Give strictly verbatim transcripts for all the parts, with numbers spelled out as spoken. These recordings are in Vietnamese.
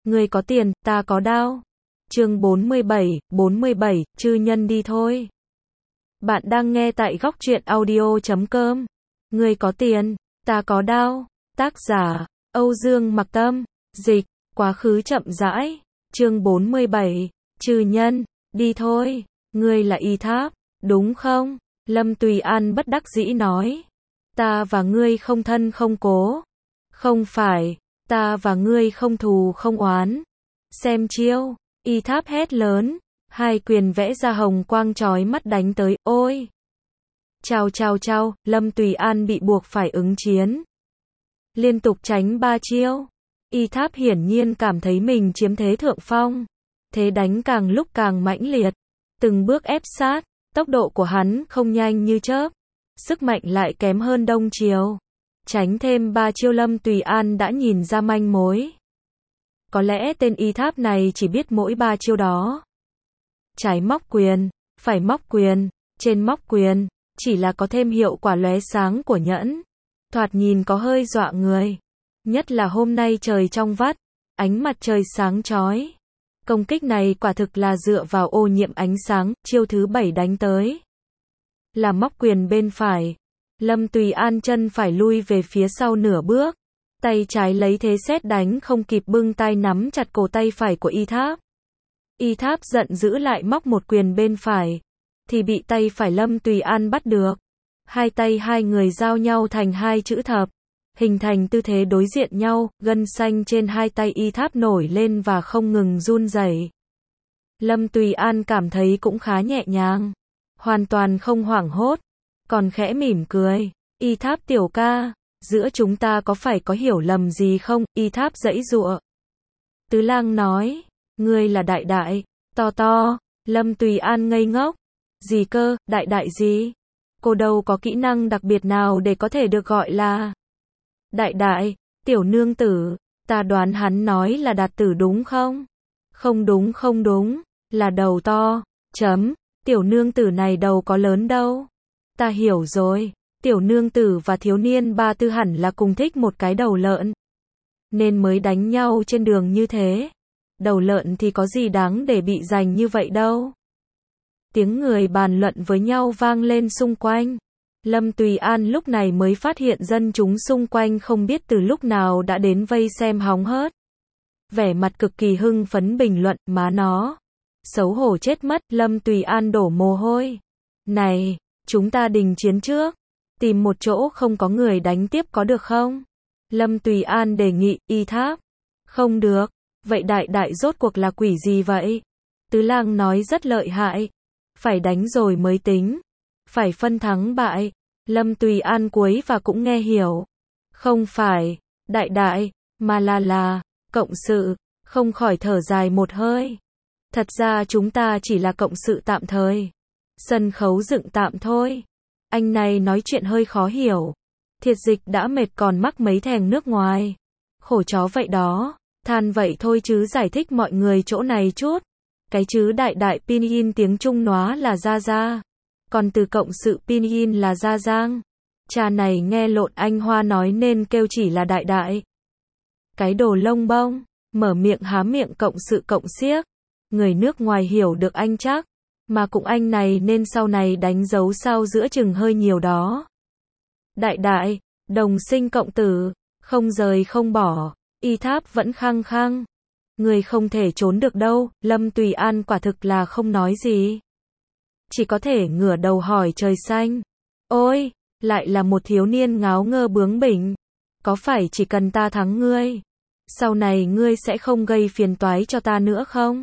Ngươi có tiền, ta có đao. Chương bốn mươi bảy, bốn mươi bảy, chư nhân đi thôi. Bạn đang nghe tại góc truyện audio chấm com. Ngươi có tiền, ta có đao. Tác giả, Âu Dương Mặc Tâm. Dịch, quá khứ chậm rãi. Chương bốn mươi bảy, chư nhân, đi thôi. Ngươi là Y Tháp, đúng không? Lâm Tùy An bất đắc dĩ nói. Ta và ngươi không thân không cố. Không phải, ta và ngươi không thù không oán. Xem chiêu. Y Tháp hét lớn, hai quyền vẽ ra hồng quang chói mắt đánh tới, ôi! Chao chao chao, Lâm Tùy An bị buộc phải ứng chiến. Liên tục tránh ba chiêu. Y Tháp hiển nhiên cảm thấy mình chiếm thế thượng phong. Thế đánh càng lúc càng mãnh liệt. Từng bước ép sát, tốc độ của hắn không nhanh như chớp. Sức mạnh lại kém hơn Đông Triều. Tránh thêm ba chiêu Lâm Tùy An đã nhìn ra manh mối. Có lẽ tên Y Tháp này chỉ biết mỗi ba chiêu đó. Trái móc quyền, phải móc quyền, trên móc quyền, chỉ là có thêm hiệu quả lóe sáng của nhẫn. Thoạt nhìn có hơi dọa người. Nhất là hôm nay trời trong vắt, ánh mặt trời sáng chói. Công kích này quả thực là dựa vào ô nhiễm ánh sáng, chiêu thứ bảy đánh tới. Là móc quyền bên phải. Lâm Tùy An chân phải lui về phía sau nửa bước. Tay trái lấy thế sét đánh không kịp bưng tay nắm chặt cổ tay phải của Y Tháp. Y Tháp giận dữ lại móc một quyền bên phải. Thì bị tay phải Lâm Tùy An bắt được. Hai tay hai người giao nhau thành hai chữ thập. Hình thành tư thế đối diện nhau, gân xanh trên hai tay Y Tháp nổi lên và không ngừng run rẩy. Lâm Tùy An cảm thấy cũng khá nhẹ nhàng. Hoàn toàn không hoảng hốt. Còn khẽ mỉm cười. Y Tháp tiểu ca. Giữa chúng ta có phải có hiểu lầm gì không? Y Tháp giãy giụa. Tứ Lang nói, ngươi là đại đại, to to. Lâm Tùy An ngây ngốc. Gì cơ, đại đại gì? Cô đâu có kỹ năng đặc biệt nào để có thể được gọi là đại đại, tiểu nương tử. Ta đoán hắn nói là đạt tử đúng không? Không đúng không đúng, là đầu to. Chấm, tiểu nương tử này đầu có lớn đâu. Ta hiểu rồi. Tiểu nương tử và thiếu niên ba tư hẳn là cùng thích một cái đầu lợn. Nên mới đánh nhau trên đường như thế. Đầu lợn thì có gì đáng để bị giành như vậy đâu. Tiếng người bàn luận với nhau vang lên xung quanh. Lâm Tùy An lúc này mới phát hiện dân chúng xung quanh không biết từ lúc nào đã đến vây xem hóng hớt. Vẻ mặt cực kỳ hưng phấn bình luận, má nó. Xấu hổ chết mất, Lâm Tùy An đổ mồ hôi. Này, chúng ta đình chiến trước. Tìm một chỗ không có người đánh tiếp có được không? Lâm Tùy An đề nghị. Y Tháp. Không được. Vậy đại đại rốt cuộc là quỷ gì vậy? Tứ Lang nói rất lợi hại. Phải đánh rồi mới tính. Phải phân thắng bại. Lâm Tùy An cuối và cũng nghe hiểu. Không phải, đại đại, mà là là, cộng sự. Không khỏi thở dài một hơi. Thật ra chúng ta chỉ là cộng sự tạm thời. Sân khấu dựng tạm thôi. Anh này nói chuyện hơi khó hiểu. Thiệt dịch đã mệt còn mắc mấy thèng nước ngoài. Khổ chó vậy đó. Than vậy thôi chứ giải thích mọi người chỗ này chút. Cái chứ đại đại pinyin tiếng Trung nóa là ra ra. Còn từ cộng sự pinyin là ra giang. Cha này nghe lộn anh Hoa nói nên kêu chỉ là đại đại. Cái đồ lông bông. Mở miệng há miệng cộng sự cộng xiếc. Người nước ngoài hiểu được anh chắc. Mà cũng anh này nên sau này đánh dấu sao giữa chừng hơi nhiều đó. Đại đại, đồng sinh cộng tử, không rời không bỏ. Y Tháp vẫn khăng khăng. Người không thể trốn được đâu. Lâm Tùy An quả thực là không nói gì. Chỉ có thể ngửa đầu hỏi trời xanh. Ôi, lại là một thiếu niên ngáo ngơ bướng bỉnh. Có phải chỉ cần ta thắng ngươi, sau này ngươi sẽ không gây phiền toái cho ta nữa không?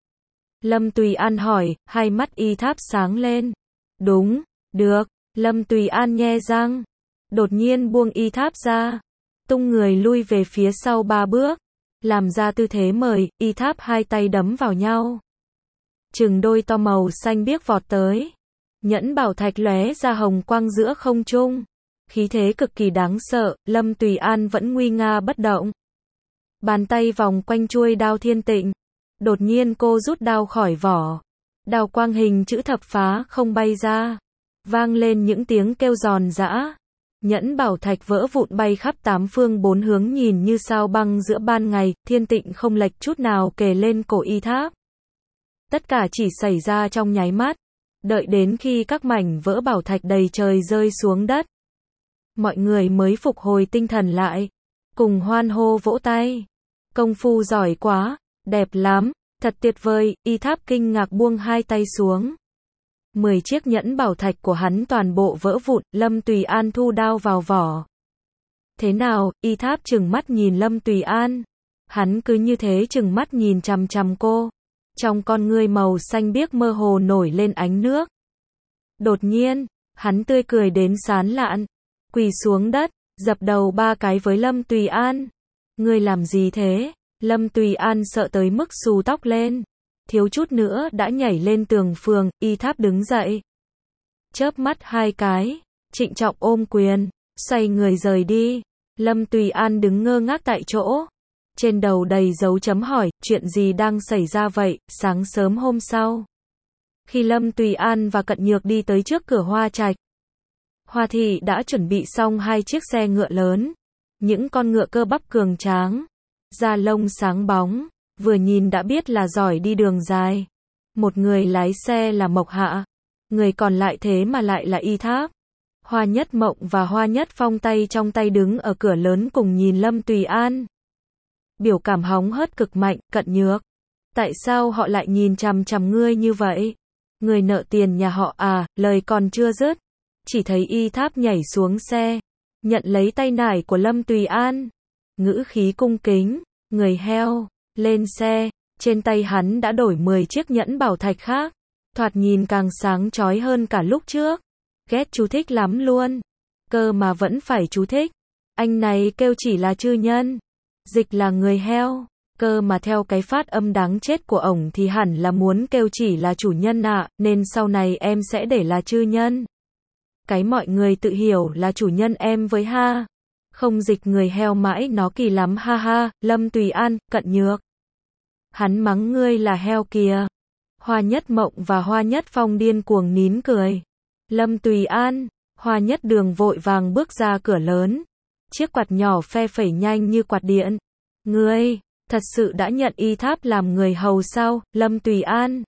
Lâm Tùy An hỏi, hai mắt Y Tháp sáng lên. Đúng, được. Lâm Tùy An nhe răng. Đột nhiên buông Y Tháp ra. Tung người lui về phía sau ba bước. Làm ra tư thế mời, Y Tháp hai tay đấm vào nhau. Chừng đôi to màu xanh biếc vọt tới. Nhẫn bảo thạch lóe ra hồng quang giữa không trung. Khí thế cực kỳ đáng sợ, Lâm Tùy An vẫn nguy nga bất động. Bàn tay vòng quanh chuôi đao thiên tịnh. Đột nhiên cô rút đao khỏi vỏ. Đao quang hình chữ thập phá không bay ra. Vang lên những tiếng kêu giòn giã. Nhẫn bảo thạch vỡ vụn bay khắp tám phương bốn hướng nhìn như sao băng giữa ban ngày, thiên tịnh không lệch chút nào kề lên cổ y tháp. Tất cả chỉ xảy ra trong nháy mắt, đợi đến khi các mảnh vỡ bảo thạch đầy trời rơi xuống đất. Mọi người mới phục hồi tinh thần lại, cùng hoan hô vỗ tay. Công phu giỏi quá, đẹp lắm, thật tuyệt vời, y tháp kinh ngạc buông hai tay xuống. Mười chiếc nhẫn bảo thạch của hắn toàn bộ vỡ vụn, Lâm Tùy An thu đao vào vỏ. Thế nào, y tháp trừng mắt nhìn Lâm Tùy An. Hắn cứ như thế trừng mắt nhìn chằm chằm cô. Trong con ngươi màu xanh biếc mơ hồ nổi lên ánh nước. Đột nhiên, hắn tươi cười đến sán lạn. Quỳ xuống đất, dập đầu ba cái với Lâm Tùy An. Ngươi làm gì thế? Lâm Tùy An sợ tới mức xù tóc lên. Thiếu chút nữa đã nhảy lên tường phường, y tháp đứng dậy. Chớp mắt hai cái, trịnh trọng ôm quyền, xoay người rời đi. Lâm Tùy An đứng ngơ ngác tại chỗ. Trên đầu đầy dấu chấm hỏi, chuyện gì đang xảy ra vậy? Sáng sớm hôm sau, khi Lâm Tùy An và Cận Nhược đi tới trước cửa Hoa Trạch, Hoa Thị đã chuẩn bị xong hai chiếc xe ngựa lớn. Những con ngựa cơ bắp cường tráng, da lông sáng bóng, vừa nhìn đã biết là giỏi đi đường dài. Một người lái xe là Mộc Hạ, người còn lại thế mà lại là y tháp. Hoa Nhất Mộng và Hoa Nhất Phong tay trong tay đứng ở cửa lớn cùng nhìn Lâm Tùy An. Biểu cảm hóng hớt cực mạnh. Cận Nhược, tại sao họ lại nhìn chằm chằm ngươi như vậy? Người nợ tiền nhà họ à? Lời còn chưa dứt, chỉ thấy y tháp nhảy xuống xe, nhận lấy tay nải của Lâm Tùy An. Ngữ khí cung kính, người heo, lên xe. Trên tay hắn đã đổi mười chiếc nhẫn bảo thạch khác, thoạt nhìn càng sáng chói hơn cả lúc trước. Ghét chú thích lắm luôn. Cơ mà vẫn phải chú thích. Anh này kêu chỉ là chư nhân, dịch là người heo. Cơ mà theo cái phát âm đáng chết của ổng thì hẳn là muốn kêu chỉ là chủ nhân ạ, à, nên sau này em sẽ để là chư nhân. Cái mọi người tự hiểu là chủ nhân em với ha. Không dịch người heo mãi nó kỳ lắm ha ha. Lâm Tùy An, Cận Nhược, hắn mắng ngươi là heo kìa. Hoa Nhất Mộng và Hoa Nhất Phong điên cuồng nín cười. Lâm Tùy An, Hoa Nhất Đường vội vàng bước ra cửa lớn. Chiếc quạt nhỏ phe phẩy nhanh như quạt điện. Ngươi, thật sự đã nhận y tháp làm người hầu sao? Lâm Tùy An.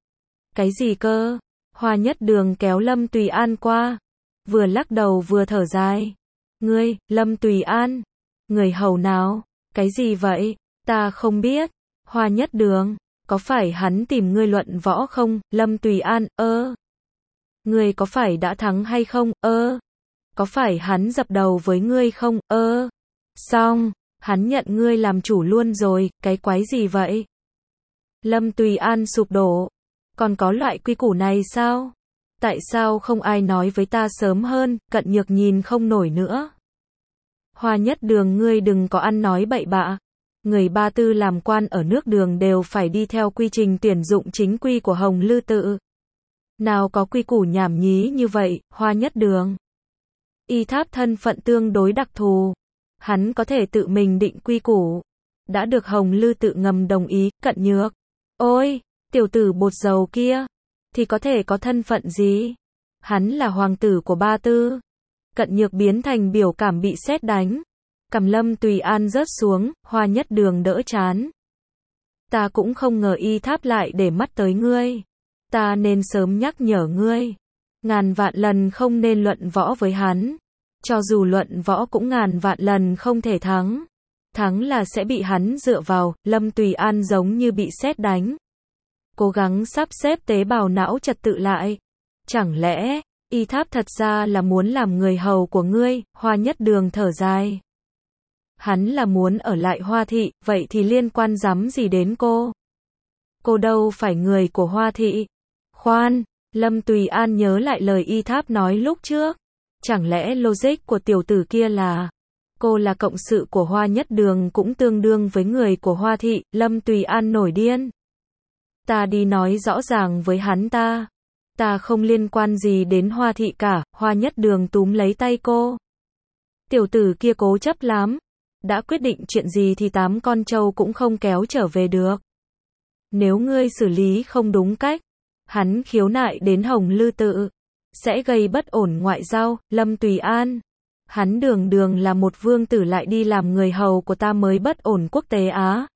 Cái gì cơ? Hoa Nhất Đường kéo Lâm Tùy An qua, vừa lắc đầu vừa thở dài. Ngươi, Lâm Tùy An, người hầu nào? Cái gì vậy? Ta không biết. Hoa Nhất Đường, có phải hắn tìm ngươi luận võ không? Lâm Tùy An, ơ. Ngươi có phải đã thắng hay không? Ơ. Có phải hắn dập đầu với ngươi không? Ơ. Xong, hắn nhận ngươi làm chủ luôn rồi, cái quái gì vậy? Lâm Tùy An sụp đổ. Còn có loại quy củ này sao? Tại sao không ai nói với ta sớm hơn? Cận Nhược nhìn không nổi nữa. Hoa Nhất Đường, ngươi đừng có ăn nói bậy bạ. Người Ba Tư làm quan ở nước Đường đều phải đi theo quy trình tuyển dụng chính quy của Hồng Lư Tự. Nào có quy củ nhảm nhí như vậy, Hoa Nhất Đường. Y tháp thân phận tương đối đặc thù, hắn có thể tự mình định quy củ. Đã được Hồng Lư Tự ngầm đồng ý. Cận Nhược, ôi, tiểu tử bột dầu kia, thì có thể có thân phận gì? Hắn là hoàng tử của Ba Tư. Cận Nhược biến thành biểu cảm bị sét đánh. Cằm Lâm Tùy An rớt xuống, Hoa Nhất Đường đỡ chán. Ta cũng không ngờ y tháp lại để mắt tới ngươi. Ta nên sớm nhắc nhở ngươi. Ngàn vạn lần không nên luận võ với hắn. Cho dù luận võ cũng ngàn vạn lần không thể thắng. Thắng là sẽ bị hắn dựa vào. Lâm Tùy An giống như bị sét đánh. Cố gắng sắp xếp tế bào não trật tự lại. Chẳng lẽ, y tháp thật ra là muốn làm người hầu của ngươi? Hoa Nhất Đường thở dài. Hắn là muốn ở lại Hoa Thị, vậy thì liên quan rắm gì đến cô? Cô đâu phải người của Hoa Thị. Khoan, Lâm Tùy An nhớ lại lời y tháp nói lúc trước. Chẳng lẽ logic của tiểu tử kia là cô là cộng sự của Hoa Nhất Đường cũng tương đương với người của Hoa Thị? Lâm Tùy An nổi điên. Ta đi nói rõ ràng với hắn ta. Ta không liên quan gì đến Hoa Thị cả. Hoa Nhất Đường túm lấy tay cô. Tiểu tử kia cố chấp lắm. Đã quyết định chuyện gì thì tám con trâu cũng không kéo trở về được. Nếu ngươi xử lý không đúng cách, hắn khiếu nại đến Hồng Lư Tự, sẽ gây bất ổn ngoại giao. Lâm Tùy An, Hắn đường đường là một vương tử lại đi làm người hầu của ta mới bất ổn quốc tế á.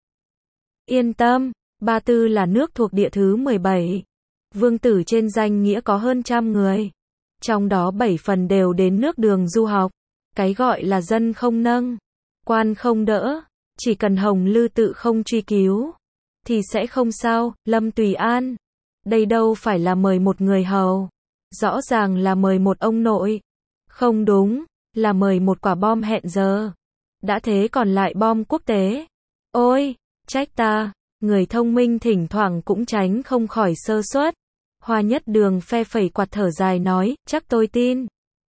Yên tâm, Ba Tư là nước thuộc địa thứ mười bảy. Vương tử trên danh nghĩa có hơn trăm người. Trong đó bảy phần đều đến nước Đường du học. Cái gọi là dân không nâng, quan không đỡ, chỉ cần Hồng Lư tự không truy cứu, thì sẽ không sao. Lâm Tùy An, đây đâu phải là mời một người hầu. Rõ ràng là mời một ông nội. Không đúng, là mời một quả bom hẹn giờ. Đã thế còn lại bom quốc tế. Ôi, trách ta, người thông minh thỉnh thoảng cũng tránh không khỏi sơ suất. Hoa Nhất Đường phe phẩy quạt thở dài nói, chắc tôi tin.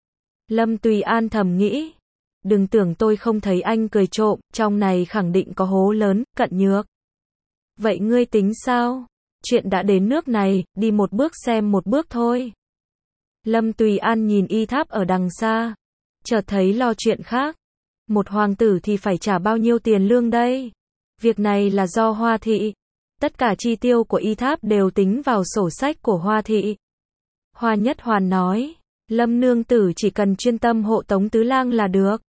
Lâm Tùy An thầm nghĩ, đừng tưởng tôi không thấy anh cười trộm, trong này khẳng định có hố lớn. Cận Nhược, vậy ngươi tính sao? Chuyện đã đến nước này, đi một bước xem một bước thôi. Lâm Tùy An nhìn y tháp ở đằng xa, chợt thấy lo chuyện khác. Một hoàng tử thì phải trả bao nhiêu tiền lương đây? Việc này là do Hoa thị. Tất cả chi tiêu của y tháp đều tính vào sổ sách của Hoa thị. Hoa Nhất Hoàn nói, Lâm nương tử chỉ cần chuyên tâm hộ tống tứ lang là được.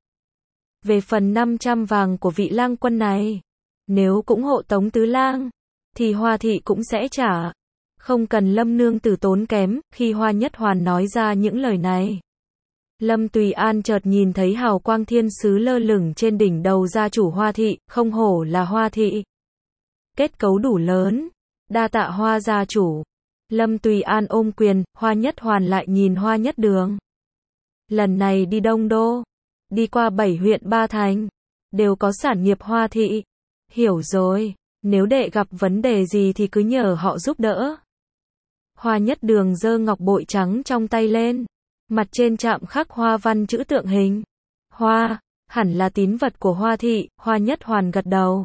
Về phần năm trăm vàng của vị lang quân này, nếu cũng hộ tống tứ lang, thì Hoa thị cũng sẽ trả. Không cần Lâm nương tử tốn kém. Khi Hoa Nhất Hoàn nói ra những lời này, Lâm Tùy An chợt nhìn thấy hào quang thiên sứ lơ lửng trên đỉnh đầu gia chủ Hoa thị, không hổ là Hoa thị. Kết cấu đủ lớn, đa tạ Hoa gia chủ. Lâm Tùy An ôm quyền. Hoa Nhất Hoàn lại nhìn Hoa Nhất Đường. Lần này đi Đông Đô, đi qua bảy huyện ba thành, đều có sản nghiệp Hoa thị. Hiểu rồi, nếu đệ gặp vấn đề gì thì cứ nhờ họ giúp đỡ. Hoa Nhất Đường giơ ngọc bội trắng trong tay lên, mặt trên chạm khắc hoa văn chữ tượng hình hoa, hẳn là tín vật của Hoa thị. Hoa Nhất Hoàn gật đầu,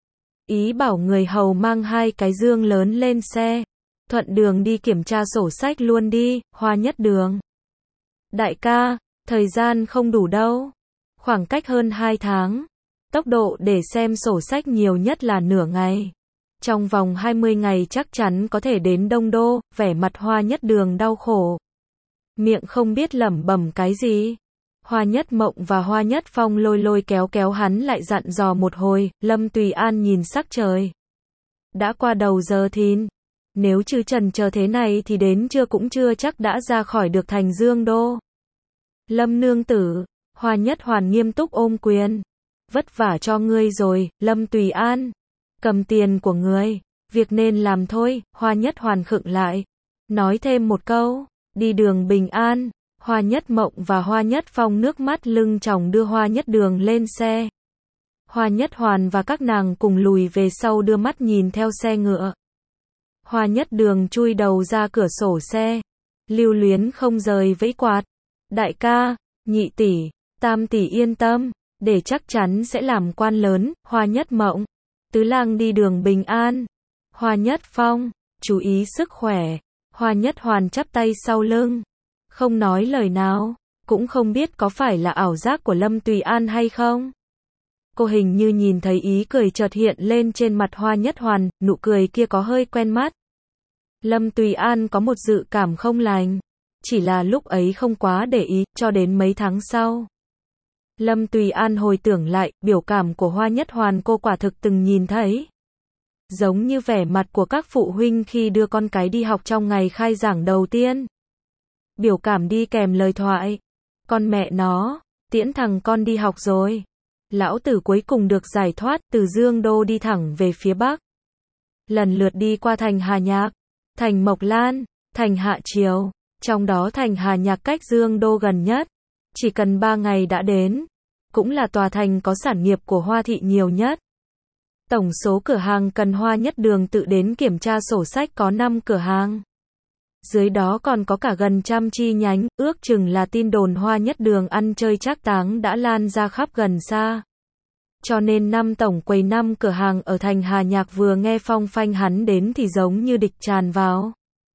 ý bảo người hầu mang hai cái dương lớn lên xe, thuận đường đi kiểm tra sổ sách luôn đi. Hoa Nhất Đường, đại ca, thời gian không đủ đâu, khoảng cách hơn hai tháng, tốc độ để xem sổ sách nhiều nhất là nửa ngày. Trong vòng hai mươi ngày chắc chắn có thể đến Đông Đô. Vẻ mặt Hoa Nhất Đường đau khổ, miệng không biết lẩm bẩm cái gì. Hoa Nhất Mộng và Hoa Nhất Phong lôi lôi kéo kéo hắn lại dặn dò một hồi. Lâm Tùy An nhìn sắc trời, đã qua đầu giờ thìn, nếu chứ trần chờ thế này thì đến trưa cũng chưa chắc đã ra khỏi được thành Dương Đô. Lâm nương tử, Hoa Nhất Hoàn nghiêm túc ôm quyền, vất vả cho ngươi rồi. Lâm Tùy An, cầm tiền của ngươi, việc nên làm thôi. Hoa Nhất Hoàn khựng lại, nói thêm một câu, đi đường bình an. Hoa Nhất Mộng và Hoa Nhất Phong nước mắt lưng tròng đưa Hoa Nhất Đường lên xe. Hoa Nhất Hoàn và các nàng cùng lùi về sau đưa mắt nhìn theo xe ngựa. Hoa Nhất Đường chui đầu ra cửa sổ xe, lưu luyến không rời vẫy quạt. Đại ca, nhị tỷ, tam tỷ yên tâm, để chắc chắn sẽ làm quan lớn. Hoa Nhất Mộng, tứ lang đi đường bình an. Hoa Nhất Phong, chú ý sức khỏe. Hoa Nhất Hoàn chắp tay sau lưng, không nói lời nào, cũng không biết có phải là ảo giác của Lâm Tùy An hay không. Cô hình như nhìn thấy ý cười chợt hiện lên trên mặt Hoa Nhất Hoàn, nụ cười kia có hơi quen mắt. Lâm Tùy An có một dự cảm không lành, chỉ là lúc ấy không quá để ý. Cho đến mấy tháng sau, Lâm Tùy An hồi tưởng lại, biểu cảm của Hoa Nhất Hoàn cô quả thực từng nhìn thấy. Giống như vẻ mặt của các phụ huynh khi đưa con cái đi học trong ngày khai giảng đầu tiên. Biểu cảm đi kèm lời thoại, con mẹ nó, tiễn thằng con đi học rồi. Lão tử cuối cùng được giải thoát. Từ Dương Đô đi thẳng về phía Bắc, lần lượt đi qua thành Hà Nhạc, thành Mộc Lan, thành Hạ Triều. Trong đó thành Hà Nhạc cách Dương Đô gần nhất, chỉ cần ba ngày đã đến, cũng là tòa thành có sản nghiệp của Hoa thị nhiều nhất. Tổng số cửa hàng cần Hoa Nhất Đường tự đến kiểm tra sổ sách có năm cửa hàng. Dưới đó còn có cả gần trăm chi nhánh, ước chừng là tin đồn Hoa Nhất Đường ăn chơi trác táng đã lan ra khắp gần xa. Cho nên năm tổng quầy năm cửa hàng ở thành Hà Nhạc vừa nghe phong phanh hắn đến thì giống như địch tràn vào.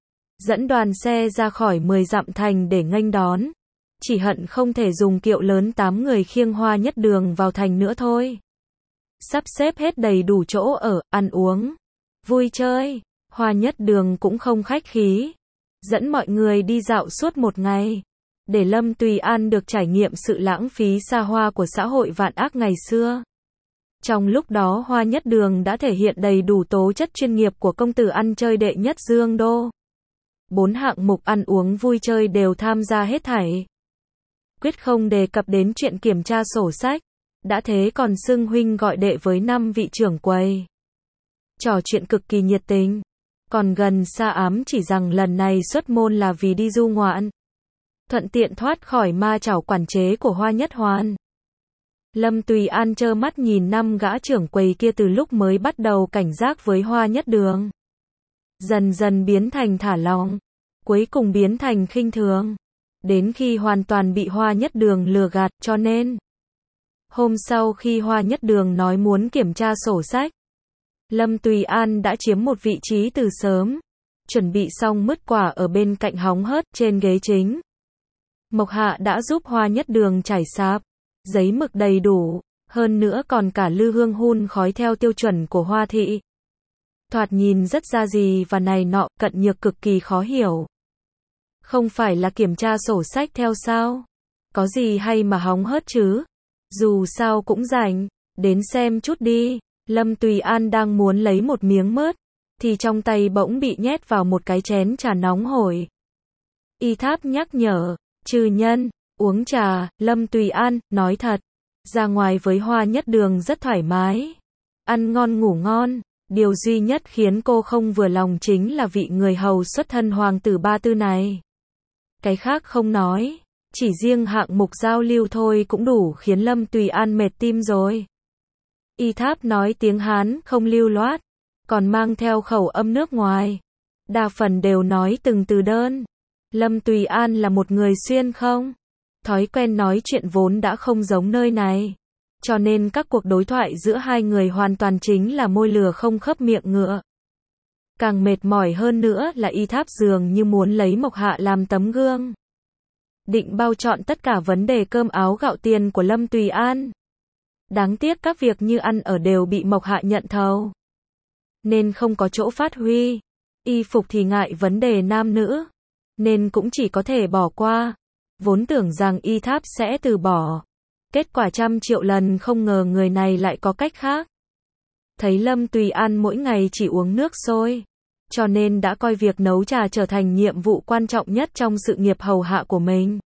Dẫn đoàn xe ra khỏi mười dặm thành để nghênh đón. Chỉ hận không thể dùng kiệu lớn tám người khiêng Hoa Nhất Đường vào thành nữa thôi. Sắp xếp hết đầy đủ chỗ ở, ăn uống, vui chơi. Hoa Nhất Đường cũng không khách khí, dẫn mọi người đi dạo suốt một ngày. để Lâm Tùy An được trải nghiệm sự lãng phí xa hoa của xã hội vạn ác ngày xưa. Trong lúc đó Hoa Nhất Đường đã thể hiện đầy đủ tố chất chuyên nghiệp của công tử ăn chơi đệ nhất Dương Đô. Bốn hạng mục ăn uống vui chơi đều tham gia hết thảy. Quyết không đề cập đến chuyện kiểm tra sổ sách. Đã thế còn xưng huynh gọi đệ với năm vị trưởng quầy. Trò chuyện cực kỳ nhiệt tình. Còn gần xa ám chỉ rằng lần này xuất môn là vì đi du ngoạn. Thuận tiện thoát khỏi ma chảo quản chế của Hoa Nhất Hoàn. Lâm Tùy An trơ mắt nhìn năm gã trưởng quầy kia từ lúc mới bắt đầu cảnh giác với Hoa Nhất Đường. Dần dần biến thành thả lỏng. Cuối cùng biến thành khinh thường. Đến khi hoàn toàn bị Hoa Nhất Đường lừa gạt, cho nên hôm sau khi Hoa Nhất Đường nói muốn kiểm tra sổ sách, Lâm Tùy An đã chiếm một vị trí từ sớm, chuẩn bị xong mứt quả ở bên cạnh hóng hớt trên ghế chính. Mộc Hạ đã giúp Hoa Nhất Đường trải sáp, giấy mực đầy đủ, hơn nữa còn cả lư hương hun khói theo tiêu chuẩn của Hoa thị. Thoạt nhìn rất ra gì và này nọ, cận nhược cực kỳ khó hiểu. Không phải là kiểm tra sổ sách theo sao? Có gì hay mà hóng hớt chứ? Dù sao cũng rảnh, đến xem chút đi. Lâm Tùy An đang muốn lấy một miếng mứt, thì trong tay bỗng bị nhét vào một cái chén trà nóng hổi. Y Tháp nhắc nhở, Trừ Nhân, uống trà. Lâm Tùy An, nói thật, ra ngoài với Hoa Nhất Đường rất thoải mái. Ăn ngon ngủ ngon. Điều duy nhất khiến cô không vừa lòng chính là vị người hầu xuất thân hoàng tử Ba Tư này. Cái khác không nói, chỉ riêng hạng mục giao lưu thôi cũng đủ khiến Lâm Tùy An mệt tim rồi. Y Tháp nói tiếng Hán không lưu loát, còn mang theo khẩu âm nước ngoài. Đa phần đều nói từng từ đơn. Lâm Tùy An là một người xuyên không? Thói quen nói chuyện vốn đã không giống nơi này. Cho nên các cuộc đối thoại giữa hai người hoàn toàn chính là môi lừa không khớp miệng ngựa. Càng mệt mỏi hơn nữa là Y Tháp dường như muốn lấy Mộc Hạ làm tấm gương. Định bao trọn tất cả vấn đề cơm áo gạo tiền của Lâm Tùy An. Đáng tiếc các việc như ăn ở đều bị Mộc Hạ nhận thầu. Nên không có chỗ phát huy. Y phục thì ngại vấn đề nam nữ. Nên cũng chỉ có thể bỏ qua. Vốn tưởng rằng Y Tháp sẽ từ bỏ. Kết quả trăm triệu lần không ngờ người này lại có cách khác. Thấy Lâm Tùy An mỗi ngày chỉ uống nước sôi, cho nên đã coi việc nấu trà trở thành nhiệm vụ quan trọng nhất trong sự nghiệp hầu hạ của mình.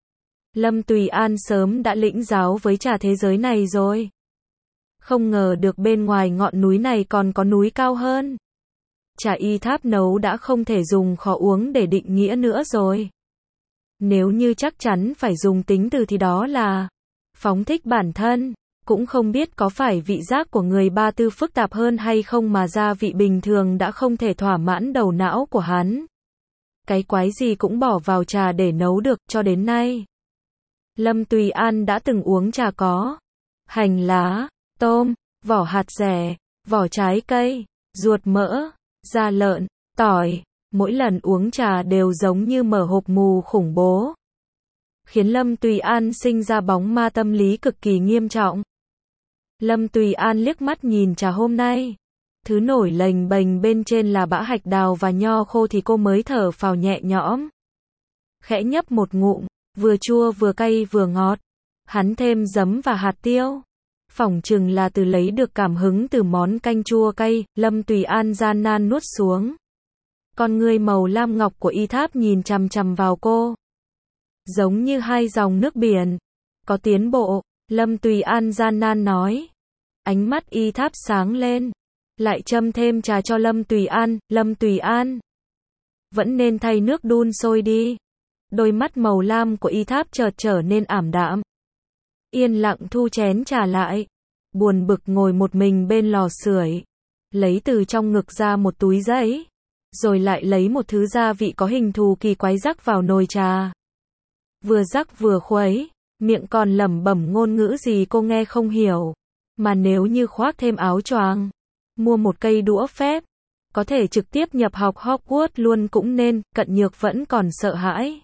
Lâm Tùy An sớm đã lĩnh giáo với trà thế giới này rồi. Không ngờ được bên ngoài ngọn núi này còn có núi cao hơn. Trà Y Tháp nấu đã không thể dùng khó uống để định nghĩa nữa rồi. Nếu như chắc chắn phải dùng tính từ thì đó là phóng thích bản thân. Cũng không biết có phải vị giác của người Ba Tư phức tạp hơn hay không mà gia vị bình thường đã không thể thỏa mãn đầu não của hắn. Cái quái gì cũng bỏ vào trà để nấu được cho đến nay. Lâm Tùy An đã từng uống trà có hành lá, tôm, vỏ hạt dẻ, vỏ trái cây, ruột mỡ, da lợn, tỏi. Mỗi lần uống trà đều giống như mở hộp mù khủng bố. Khiến Lâm Tùy An sinh ra bóng ma tâm lý cực kỳ nghiêm trọng. Lâm Tùy An liếc mắt nhìn trà hôm nay. Thứ nổi lềnh bềnh bên trên là bã hạch đào và nho khô thì cô mới thở phào nhẹ nhõm. Khẽ nhấp một ngụm, vừa chua vừa cay vừa ngọt. Hắn thêm giấm và hạt tiêu. Phỏng chừng là từ lấy được cảm hứng từ món canh chua cay, Lâm Tùy An gian nan nuốt xuống. Con ngươi màu lam ngọc của Y Tháp nhìn chằm chằm vào cô. Giống như hai dòng nước biển. Có tiến bộ, Lâm Tùy An gian nan nói. Ánh mắt Y Tháp sáng lên. Lại châm thêm trà cho Lâm Tùy An. Lâm Tùy An, vẫn nên thay nước đun sôi đi. Đôi mắt màu lam của Y Tháp chợt trở nên ảm đạm. Yên lặng thu chén trà lại. Buồn bực ngồi một mình bên lò sưởi. Lấy từ trong ngực ra một túi giấy. Rồi lại lấy một thứ gia vị có hình thù kỳ quái rắc vào nồi trà. Vừa rắc vừa khuấy, miệng còn lẩm bẩm ngôn ngữ gì cô nghe không hiểu. Mà nếu như khoác thêm áo choàng, mua một cây đũa phép, có thể trực tiếp nhập học Hogwarts luôn cũng nên. Cận Nhược vẫn còn sợ hãi.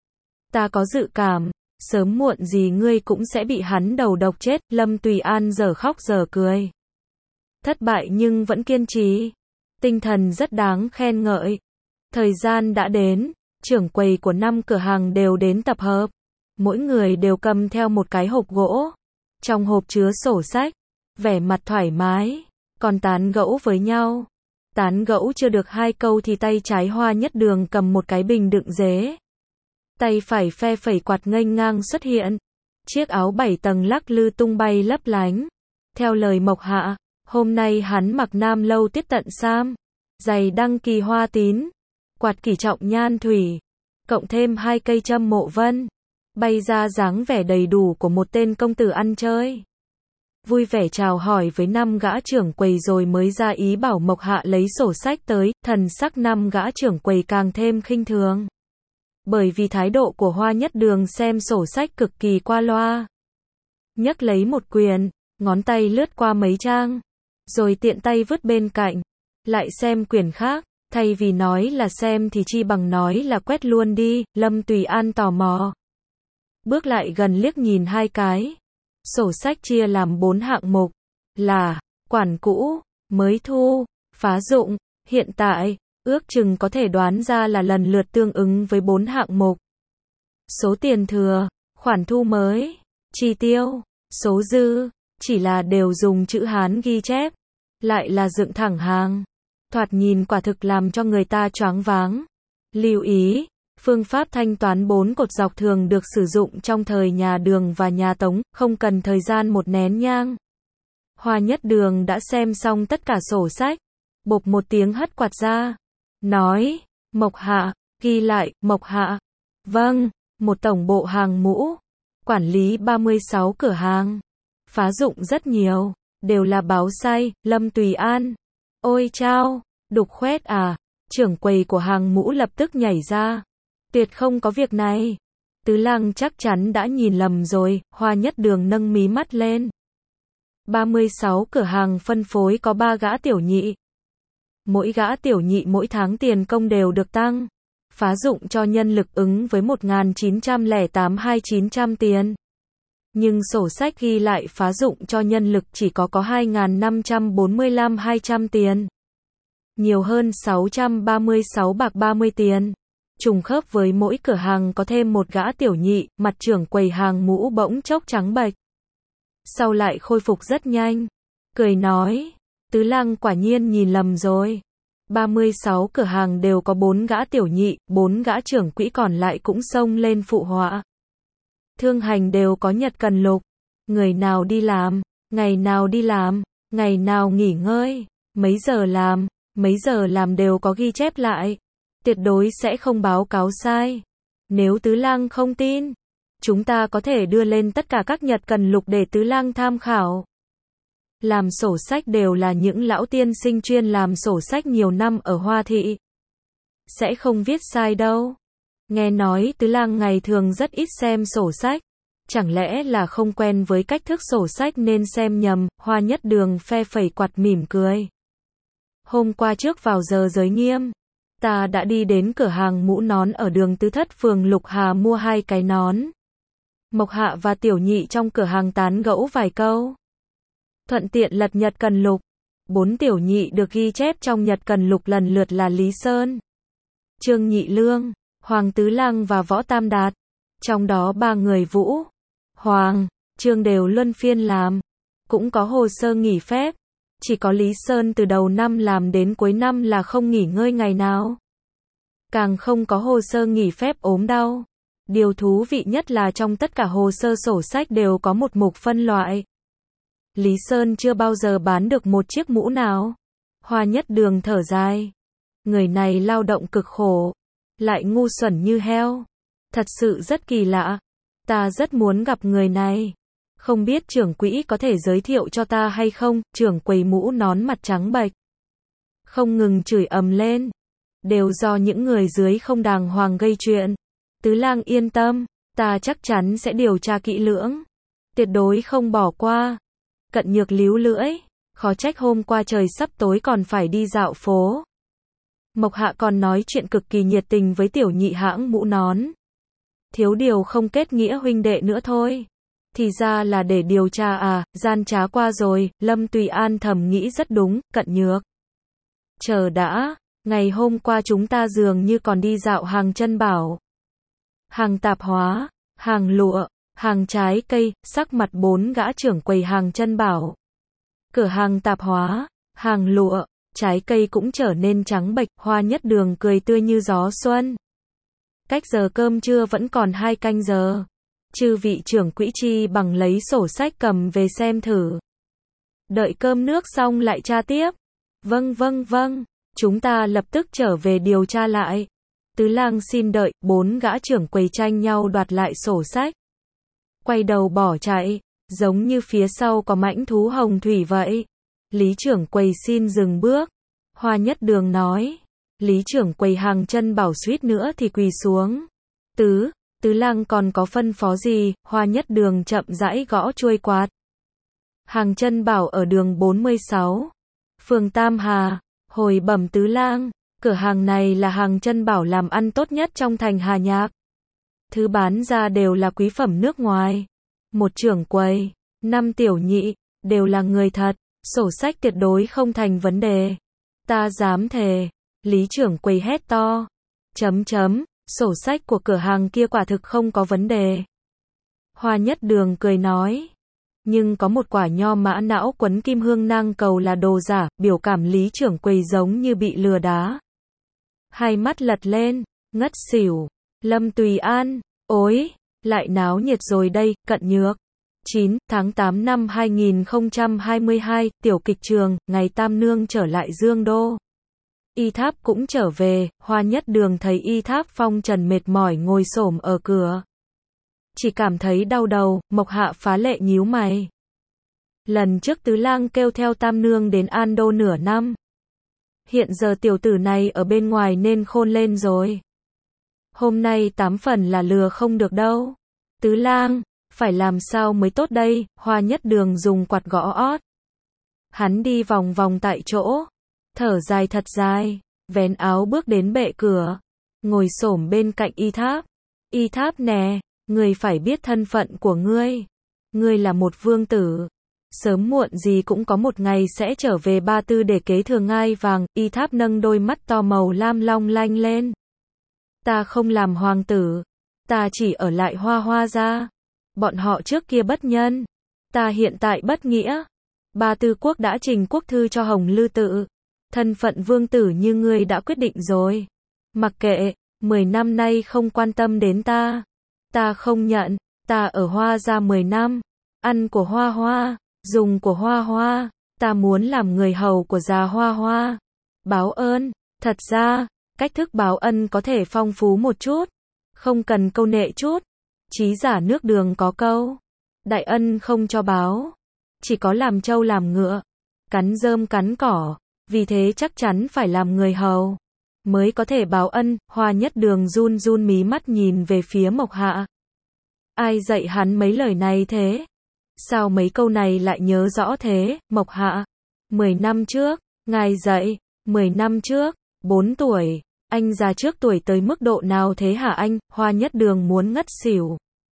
Ta có dự cảm, sớm muộn gì ngươi cũng sẽ bị hắn đầu độc chết. Lâm Tùy An giờ khóc giờ cười. Thất bại nhưng vẫn kiên trì. Tinh thần rất đáng khen ngợi. Thời gian đã đến, trưởng quầy của năm cửa hàng đều đến tập hợp. Mỗi người đều cầm theo một cái hộp gỗ. Trong hộp chứa sổ sách. Vẻ mặt thoải mái. Còn tán gẫu với nhau. Tán gẫu chưa được hai câu thì tay trái Hoa Nhất Đường cầm một cái bình đựng dế. Tay phải phe phẩy quạt nghênh ngang xuất hiện. Chiếc áo bảy tầng lắc lư tung bay lấp lánh. Theo lời Mộc Hạ, hôm nay hắn mặc nam lâu tiết tận sam, giày đăng kỳ hoa tín, quạt kỷ trọng nhan thủy, cộng thêm hai cây châm mộ vân, bay ra dáng vẻ đầy đủ của một tên công tử ăn chơi. Vui vẻ chào hỏi với năm gã trưởng quầy rồi mới ra ý bảo Mộc Hạ lấy sổ sách tới, thần sắc năm gã trưởng quầy càng thêm khinh thường. Bởi vì thái độ của Hoa Nhất Đường xem sổ sách cực kỳ qua loa. Nhấc lấy một quyển, ngón tay lướt qua mấy trang, rồi tiện tay vứt bên cạnh, lại xem quyển khác, thay vì nói là xem thì chi bằng nói là quét luôn đi, Lâm Tùy An tò mò. Bước lại gần liếc nhìn hai cái. Sổ sách chia làm bốn hạng mục, là, quản cũ, mới thu, phá dụng, hiện tại, ước chừng có thể đoán ra là lần lượt tương ứng với bốn hạng mục. Số tiền thừa, khoản thu mới, chi tiêu, số dư, chỉ là đều dùng chữ Hán ghi chép, lại là dựng thẳng hàng. Thoạt nhìn quả thực làm cho người ta choáng váng. Lưu ý, phương pháp thanh toán bốn cột dọc thường được sử dụng trong thời nhà Đường và nhà Tống, không cần thời gian một nén nhang. Hoa Nhất Đường đã xem xong tất cả sổ sách, bộp một tiếng hất quạt ra, nói, Mộc Hạ, ghi lại, Mộc Hạ. Vâng, một tổng bộ hàng mũ, quản lý ba mươi sáu cửa hàng, phá dụng rất nhiều, đều là báo say, Lâm Tùy An. Ôi chao, đục khoét à, trưởng quầy của hàng mũ lập tức nhảy ra. Tuyệt không có việc này. Tứ Lang chắc chắn đã nhìn lầm rồi, Hoa Nhất Đường nâng mí mắt lên. ba mươi sáu cửa hàng phân phối có ba gã tiểu nhị. Mỗi gã tiểu nhị mỗi tháng tiền công đều được tăng. Phá dụng cho nhân lực ứng với một nghìn chín trăm lẻ tám hai nghìn chín trăm tiền. Nhưng sổ sách ghi lại phá dụng cho nhân lực chỉ có có hai nghìn năm trăm bốn mươi lăm hai trăm tiền. Nhiều hơn sáu trăm ba mươi sáu bạc ba mươi tiền. Trùng khớp với mỗi cửa hàng có thêm một gã tiểu nhị, mặt trưởng quầy hàng mũ bỗng chốc trắng bệch. Sau lại khôi phục rất nhanh. Cười nói, Tứ Lang quả nhiên nhìn lầm rồi. ba mươi sáu cửa hàng đều có bốn gã tiểu nhị, bốn gã trưởng quỹ còn lại cũng xông lên phụ họa. Thương hành đều có nhật cần lục. Người nào đi làm, ngày nào đi làm, ngày nào nghỉ ngơi, mấy giờ làm, mấy giờ làm đều có ghi chép lại. Tuyệt đối sẽ không báo cáo sai. Nếu Tứ Lang không tin, chúng ta có thể đưa lên tất cả các nhật cần lục để Tứ Lang tham khảo. Làm sổ sách đều là những lão tiên sinh chuyên làm sổ sách nhiều năm ở Hoa Thị. Sẽ không viết sai đâu. Nghe nói Tứ Lang ngày thường rất ít xem sổ sách. Chẳng lẽ là không quen với cách thức sổ sách nên xem nhầm, Hoa Nhất Đường phe phẩy quạt mỉm cười. Hôm qua trước vào giờ giới nghiêm, ta đã đi đến cửa hàng mũ nón ở đường Tứ Thất phường Lục Hà mua hai cái nón. Mộc Hạ và tiểu nhị trong cửa hàng tán gẫu vài câu. Thuận tiện lật nhật cần lục. Bốn tiểu nhị được ghi chép trong nhật cần lục lần lượt là Lý Sơn, Trương Nhị Lương, Hoàng Tứ Lang và Võ Tam Đạt. Trong đó ba người Vũ, Hoàng, Trương đều luân phiên làm. Cũng có hồ sơ nghỉ phép. Chỉ có Lý Sơn từ đầu năm làm đến cuối năm là không nghỉ ngơi ngày nào. Càng không có hồ sơ nghỉ phép ốm đau. Điều thú vị nhất là trong tất cả hồ sơ sổ sách đều có một mục phân loại. Lý Sơn chưa bao giờ bán được một chiếc mũ nào. Hoa Nhất Đường thở dài. Người này lao động cực khổ, lại ngu xuẩn như heo. Thật sự rất kỳ lạ. Ta rất muốn gặp người này. Không biết trưởng quỹ có thể giới thiệu cho ta hay không? Trưởng quầy mũ nón mặt trắng bệch, không ngừng chửi ầm lên. Đều do những người dưới không đàng hoàng gây chuyện. Tứ Lang yên tâm, ta chắc chắn sẽ điều tra kỹ lưỡng. Tuyệt đối không bỏ qua. Cận Nhược líu lưỡi. Khó trách hôm qua trời sắp tối còn phải đi dạo phố. Mộc Hạ còn nói chuyện cực kỳ nhiệt tình với tiểu nhị hãng mũ nón. Thiếu điều không kết nghĩa huynh đệ nữa thôi. Thì ra là để điều tra à, gian trá qua rồi, Lâm Tùy An thầm nghĩ rất đúng, Cận Nhược. Chờ đã, Ngày hôm qua chúng ta dường như còn đi dạo hàng chân bảo. Hàng tạp hóa, hàng lụa, hàng trái cây, sắc mặt bốn gã trưởng quầy hàng chân bảo. Cửa hàng tạp hóa, hàng lụa, trái cây cũng trở nên trắng bệch, Hoa Nhất Đường cười tươi như gió xuân. Cách giờ cơm trưa vẫn còn hai canh giờ. Chư vị trưởng quỹ chi bằng lấy sổ sách cầm về xem thử. Đợi cơm nước xong lại tra tiếp. Vâng vâng vâng, chúng ta lập tức trở về điều tra lại. Tứ Lang xin đợi, bốn gã trưởng quầy tranh nhau đoạt lại sổ sách. Quay đầu bỏ chạy, giống như phía sau có mãnh thú hồng thủy vậy. Lý trưởng quầy xin dừng bước. Hoa Nhất Đường nói. Lý trưởng quầy hàng chân bảo suýt nữa thì quỳ xuống. Tứ, Tứ Lang còn có phân phó gì? Hoa Nhất Đường chậm rãi gõ chuôi quạt. Hàng chân bảo ở đường bốn mươi sáu, phường Tam Hà, hồi bẩm Tứ Lang, cửa hàng này là hàng chân bảo làm ăn tốt nhất trong thành Hà Nhạc. Thứ bán ra đều là quý phẩm nước ngoài. Một trưởng quầy, năm tiểu nhị, đều là người thật, sổ sách tuyệt đối không thành vấn đề. Ta dám thề. Lý trưởng quầy hét to. Chấm chấm, sổ sách của cửa hàng kia quả thực không có vấn đề. Hoa Nhất Đường cười nói. Nhưng có một quả nho mã não quấn kim hương nang cầu là đồ giả, biểu cảm Lý trưởng quầy giống như bị lừa đá. Hai mắt lật lên, ngất xỉu. Lâm Tùy An, ối, lại náo nhiệt rồi đây, Cận Nhược. chín tháng tám năm hai nghìn không trăm hai mươi hai, tiểu kịch trường, ngày Tam Nương trở lại Dương Đô. Y Tháp cũng trở về, Hoa Nhất Đường thấy Y Tháp phong trần mệt mỏi ngồi xổm ở cửa. Chỉ cảm thấy đau đầu, Mộc Hạ phá lệ nhíu mày. Lần trước Tứ Lang kêu theo Tam Nương đến An Đô nửa năm. Hiện giờ tiểu tử này ở bên ngoài nên khôn lên rồi. Hôm nay tám phần là lừa không được đâu. Tứ Lang, phải làm sao mới tốt đây? Hoa Nhất Đường dùng quạt gõ ót. Hắn đi vòng vòng tại chỗ, thở dài thật dài, vén áo bước đến bệ cửa, ngồi xổm bên cạnh Y Tháp. Y Tháp nè, ngươi phải biết thân phận của ngươi. Ngươi là một vương tử. Sớm muộn gì cũng có một ngày sẽ trở về Ba Tư để kế thừa ngai vàng. Y Tháp nâng đôi mắt to màu lam long lanh lên. Ta không làm hoàng tử. Ta chỉ ở lại Hoa Hoa gia. Bọn họ trước kia bất nhân. Ta hiện tại bất nghĩa. Ba Tư quốc đã trình quốc thư cho Hồng Lư Tự. Thân phận vương tử như ngươi đã quyết định rồi. Mặc kệ, mười năm nay không quan tâm đến ta. Ta không nhận, ta ở Hoa gia mười năm. Ăn của Hoa Hoa, dùng của Hoa Hoa. Ta muốn làm người hầu của già Hoa Hoa. Báo ơn, thật ra, cách thức báo ân có thể phong phú một chút. Không cần câu nệ chút. Chí giả nước đường có câu. Đại ân không cho báo. Chỉ có làm trâu làm ngựa. Cắn rơm cắn cỏ. Vì thế chắc chắn phải làm người hầu. Mới có thể báo ân. Hoa Nhất Đường run run mí mắt nhìn về phía Mộc Hạ. Ai dạy hắn mấy lời này thế? Sao mấy câu này lại nhớ rõ thế? Mộc Hạ. Mười năm trước, ngài dạy. Mười năm trước, bốn tuổi. Anh già trước tuổi tới mức độ nào thế hả anh? Hoa Nhất Đường muốn ngất xỉu.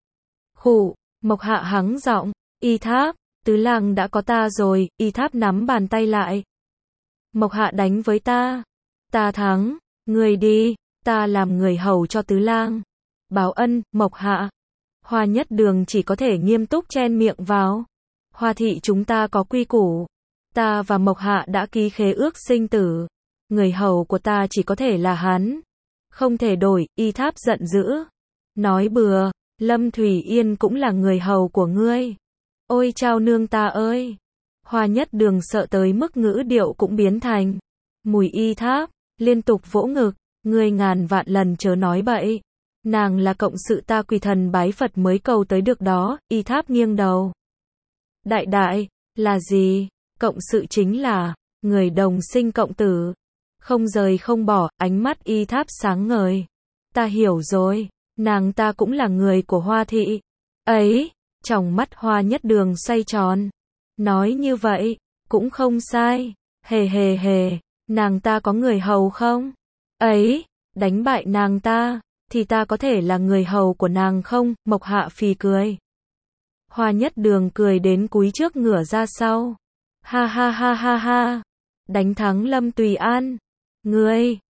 Khụ, Mộc Hạ hắng giọng. Y Tháp, Tứ Lang đã có ta rồi. Y Tháp nắm bàn tay lại. Mộc Hạ đánh với ta. Ta thắng. Người đi. Ta làm người hầu cho Tứ Lang. Báo ân, Mộc Hạ. Hoa Nhất Đường chỉ có thể nghiêm túc chen miệng vào. Hoa thị chúng ta có quy củ. Ta và Mộc Hạ đã ký khế ước sinh tử. Người hầu của ta chỉ có thể là hắn. Không thể đổi. Y Tháp giận dữ. Nói bừa. Lâm Thủy Yên cũng là người hầu của ngươi. Ôi chao nương ta ơi. Hoa Nhất Đường sợ tới mức ngữ điệu cũng biến thành mùi. Y Tháp liên tục vỗ ngực. Ngươi ngàn vạn lần chớ nói bậy. Nàng là cộng sự ta quỳ thần bái Phật mới cầu tới được đó. Y Tháp nghiêng đầu. Đại đại, là gì? Cộng sự chính là người đồng sinh cộng tử. Không rời không bỏ. Ánh mắt Y Tháp sáng ngời. Ta hiểu rồi. Nàng ta cũng là người của Hoa thị. Ấy, trong mắt Hoa Nhất Đường xoay tròn. Nói như vậy, cũng không sai. Hề hề hề, nàng ta có người hầu không? Ấy, đánh bại nàng ta, thì ta có thể là người hầu của nàng không? Mộc Hạ phì cười. Hoa Nhất Đường cười đến cúi trước ngửa ra sau. Ha ha ha ha ha. Đánh thắng Lâm Tùy An. Ngươi,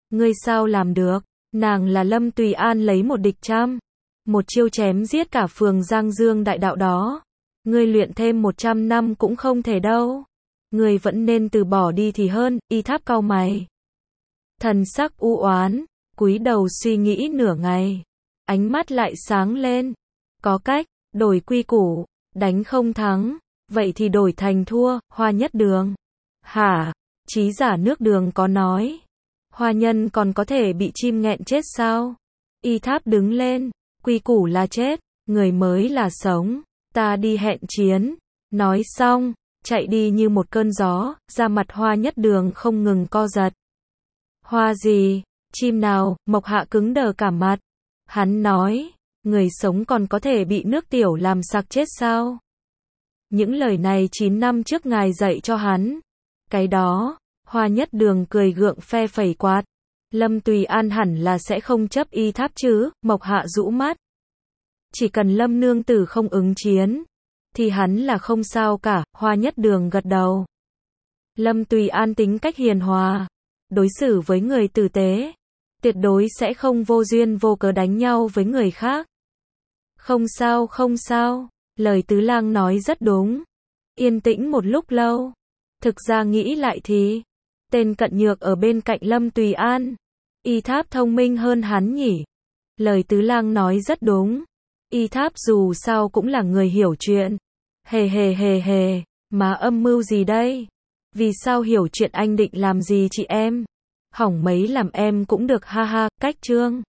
Ngươi sao làm được? Nàng là Lâm Tùy An lấy một địch trăm. Một chiêu chém giết cả phường Giang Dương đại đạo đó. Ngươi luyện thêm một trăm năm cũng không thể đâu. Ngươi vẫn nên từ bỏ đi thì hơn, Y Tháp cau mày. Thần sắc u oán, cúi đầu suy nghĩ nửa ngày. Ánh mắt lại sáng lên. Có cách, đổi quy củ, đánh không thắng. Vậy thì đổi thành thua, Hoa Nhất Đường. Hả? Trí giả nước Đường có nói. Hoa nhân còn có thể bị chim nghẹn chết sao? Y Tháp đứng lên. Quy củ là chết, người mới là sống. Ta đi hẹn chiến. Nói xong, chạy đi như một cơn gió, ra mặt Hoa Nhất Đường không ngừng co giật. Hoa gì? Chim nào? Mộc Hạ cứng đờ cả mặt. Hắn nói, người sống còn có thể bị nước tiểu làm sặc chết sao? Những lời này chín năm trước ngài dạy cho hắn. Cái đó, Hoa Nhất Đường cười gượng phe phẩy quạt. Lâm Tùy An hẳn là sẽ không chấp Y Tháp chứ, Mộc Hạ rũ mắt. Chỉ cần Lâm nương tử không ứng chiến, thì hắn là không sao cả, Hoa Nhất Đường gật đầu. Lâm Tùy An tính cách hiền hòa, đối xử với người tử tế, tuyệt đối sẽ không vô duyên vô cớ đánh nhau với người khác. Không sao không sao, lời Tứ Lang nói rất đúng. Yên tĩnh một lúc lâu, thực ra nghĩ lại thì, tên cận nhược ở bên cạnh Lâm Tùy An, Y Tháp thông minh hơn hắn nhỉ. Lời Tứ Lang nói rất đúng. Y Tháp dù sao cũng là người hiểu chuyện. Hề hề hề hề, mà âm mưu gì đây? Vì sao hiểu chuyện anh định làm gì chị em? Hỏng mấy làm em cũng được ha ha, cách chương.